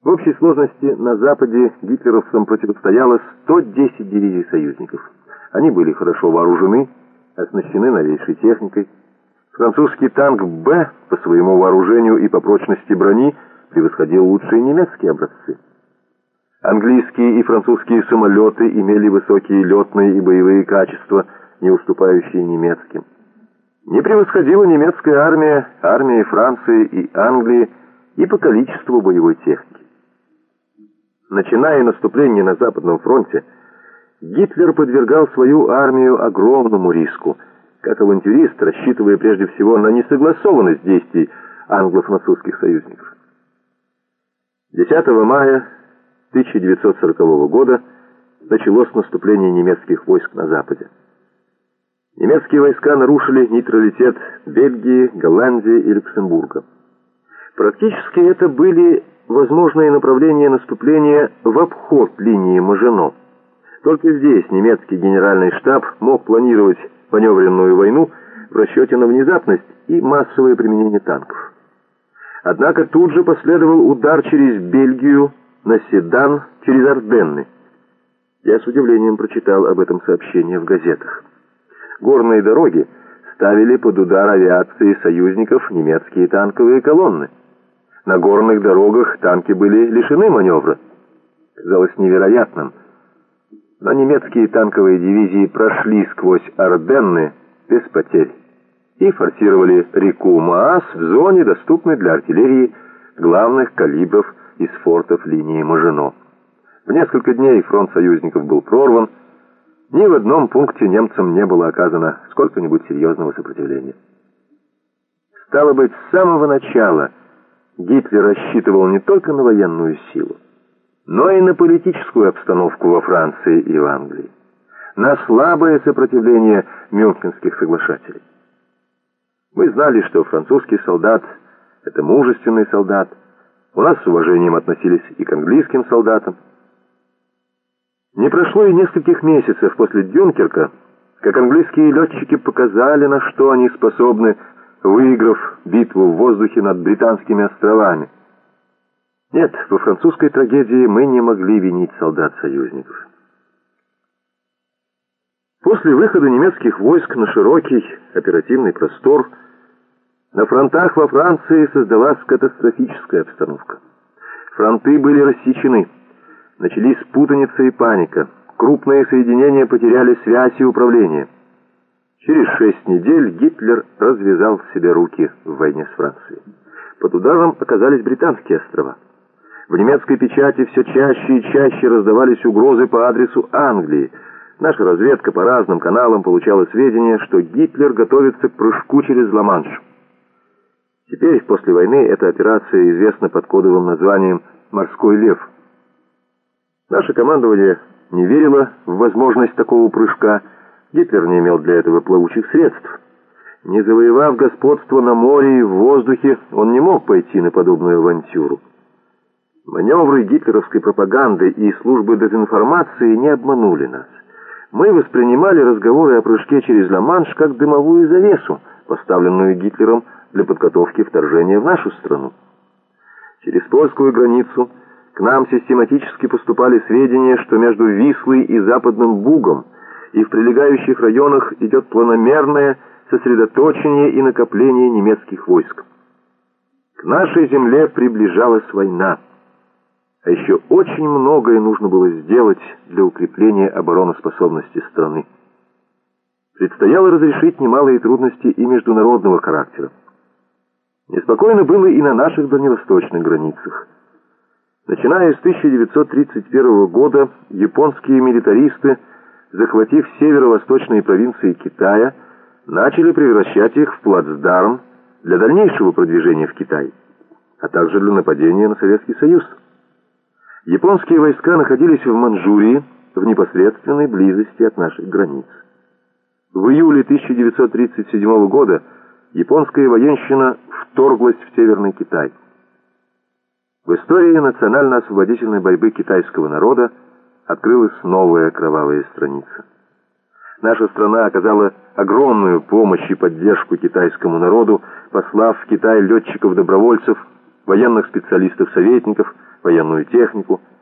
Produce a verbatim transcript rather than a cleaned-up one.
В общей сложности на Западе гитлеровцам противостояло сто десять дивизий союзников. Они были хорошо вооружены, оснащены новейшей техникой. Французский танк «Б» по своему вооружению и по прочности брони превосходил лучшие немецкие образцы. Английские и французские самолеты имели высокие летные и боевые качества, не уступающие немецким. Не превосходила немецкая армия армии Франции и Англии и по количеству боевой техники. Начиная наступление на Западном фронте, Гитлер подвергал свою армию огромному риску, как авантюрист, рассчитывая прежде всего на несогласованность действий англо-французских союзников. десятого мая тысяча девятьсот сорокового года началось наступление немецких войск на Западе. Немецкие войска нарушили нейтралитет Бельгии, Голландии и Люксембурга. Практически это были возможные направления наступления в обход линии Мажино. Только здесь немецкий генеральный штаб мог планировать маневренную войну в расчете на внезапность и массовое применение танков. Однако тут же последовал удар через Бельгию на Седан через Арденны. Я с удивлением прочитал об этом сообщение в газетах. Горные дороги ставили под удар авиации союзников немецкие танковые колонны. На горных дорогах танки были лишены маневра. Казалось невероятным. Но немецкие танковые дивизии прошли сквозь Арденны без потерь и форсировали реку Маас в зоне, доступной для артиллерии главных калибров из фортов линии Мажино. В несколько дней фронт союзников был прорван. Ни в одном пункте немцам не было оказано сколько-нибудь серьезного сопротивления. Стало быть, с самого начала Гитлер рассчитывал не только на военную силу, но и на политическую обстановку во Франции и в Англии, на слабое сопротивление мюнхенских соглашателей. Мы знали, что французский солдат — это мужественный солдат. У нас с уважением относились и к английским солдатам. Не прошло и нескольких месяцев после Дюнкерка, как английские летчики показали, на что они способны, выиграв битву в воздухе над Британскими островами. Нет, во французской трагедии мы не могли винить солдат союзников. После выхода немецких войск на широкий оперативный простор на фронтах во Франции создалась катастрофическая обстановка. Фронты были рассечены. Начались путаница и паника. Крупные соединения потеряли связь и управление. Через шесть недель Гитлер развязал себе руки в войне с Францией. Под ударом оказались Британские острова. В немецкой печати все чаще и чаще раздавались угрозы по адресу Англии. Наша разведка по разным каналам получала сведения, что Гитлер готовится к прыжку через Ла-Манш. Теперь, после войны, эта операция известна под кодовым названием «Морской лев». Наше командование не верило в возможность такого прыжка. Гитлер не имел для этого плавучих средств. Не завоевав господство на море и в воздухе, он не мог пойти на подобную авантюру. Маневры гитлеровской пропаганды и службы дезинформации не обманули нас. Мы воспринимали разговоры о прыжке через Ла-Манш как дымовую завесу, поставленную Гитлером для подготовки вторжения в нашу страну. Через польскую границу к нам систематически поступали сведения, что между Вислой и Западным Бугом и в прилегающих районах идет планомерное сосредоточение и накопление немецких войск. К нашей земле приближалась война. А еще очень многое нужно было сделать для укрепления обороноспособности страны. Предстояло разрешить немалые трудности и международного характера. Неспокойно было и на наших дальневосточных границах. Начиная с тысяча девятьсот тридцать первого года, японские милитаристы, захватив северо-восточные провинции Китая, начали превращать их в плацдарм для дальнейшего продвижения в Китай, а также для нападения на Советский Союз. Японские войска находились в Манчжурии, в непосредственной близости от наших границ. В июле тысяча девятьсот тридцать седьмого года японская военщина вторглась в Северный Китай. В истории национально-освободительной борьбы китайского народа открылась новая кровавая страница. Наша страна оказала огромную помощь и поддержку китайскому народу, послав в Китай летчиков-добровольцев, военных специалистов-советников, военную технику,